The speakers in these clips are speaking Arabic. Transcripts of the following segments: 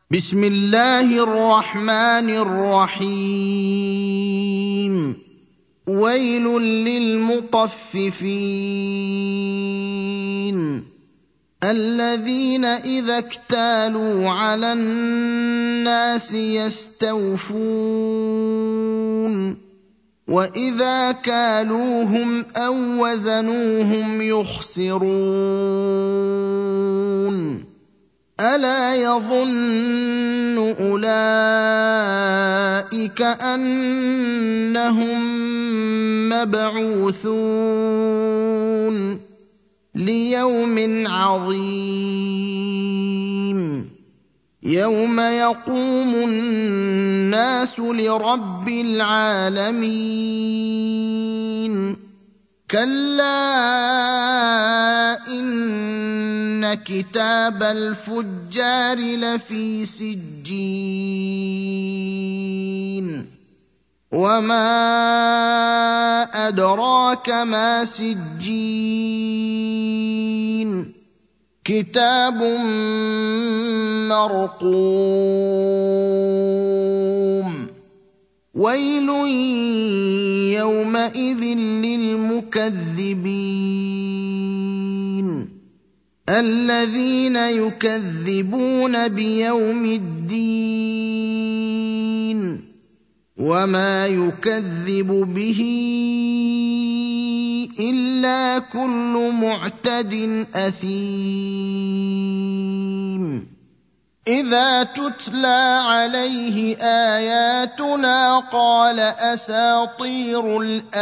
بسم الله الرحمن الرحيم ويل للمطففين الذين إذا اكتالوا على الناس يستوفون وإذا كالوهم أو وزنوهم يخسرون ألا يظن أولئك أنهم مبعوثون ليوم عظيم يوم يقوم الناس لرب العالمين كلا إن كتاب الفجار لفي سجين وما أدراك ما سجين كتاب مرقوم ويل يومئذ للمكذبين الذين يكذبون بيوم الدين وما يكذب به إلا كل معتد أثيم إذا تتلى عليه آياتنا قال أساطير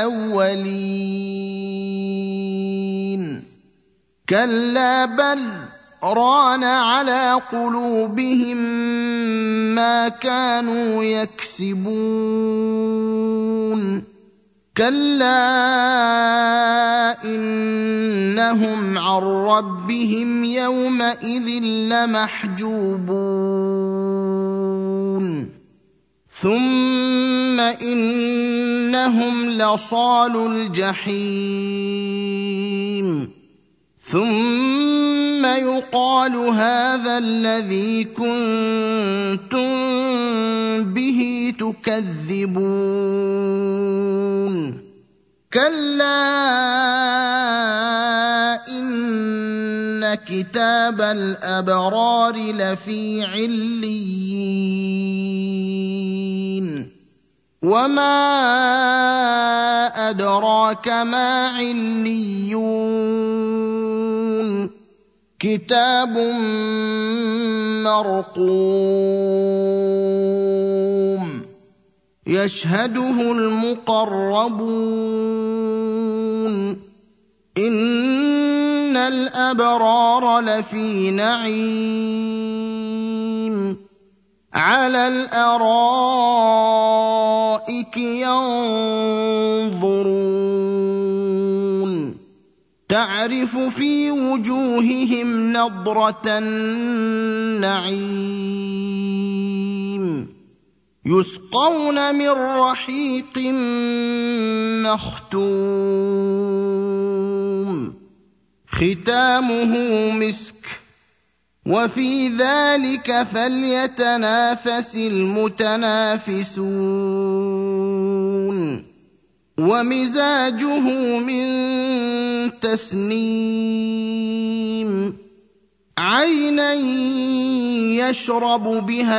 الأولين كلا بل ران على قلوبهم ما كانوا يكسبون كلا إنهم عن ربهم يومئذ لمحجوبون ثم إنهم لصالو الجحيم ثم يقال هذا الذي كنتم به تكذبون كلا إن كتاب الأبرار لفي عليين وما أدراك ما عليون كتاب مرقوم يشهده المقربون إن الأبرار لفي نعيم على الأرائك ينظرون تعرف في وجوههم نضرة النعيم يسقون من رحيق مختوم ختامه مسك وفي ذلك فليتنافس المتنافسون ومزاجه من تسنيم عينا يشرب بها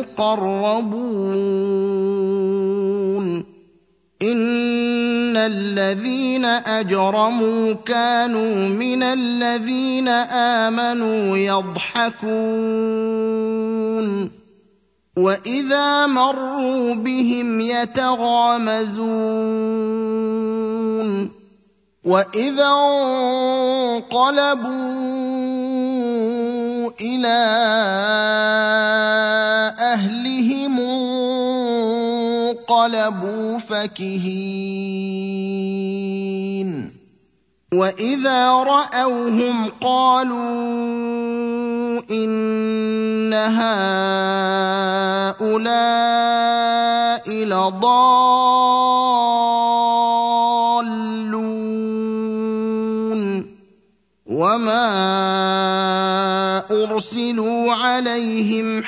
المقربون إن الذين أجرموا كانوا من الذين آمنوا يضحكون وإذا مروا بهم يتغامزون وإذا انقلبوا إلى أهلهم انقلبوا فكهين وإذا رأوهم قالوا إن هؤلاء لضالون وما أرسلوا عليهم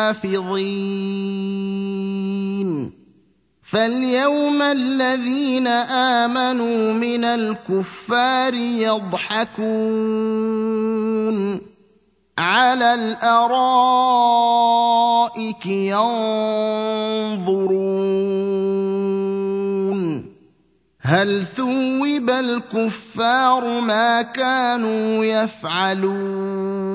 حافظين فاليوم الذين آمنوا من الكفار يضحكون على الأرائك ينظرون هل ثوب الكفار ما كانوا يفعلون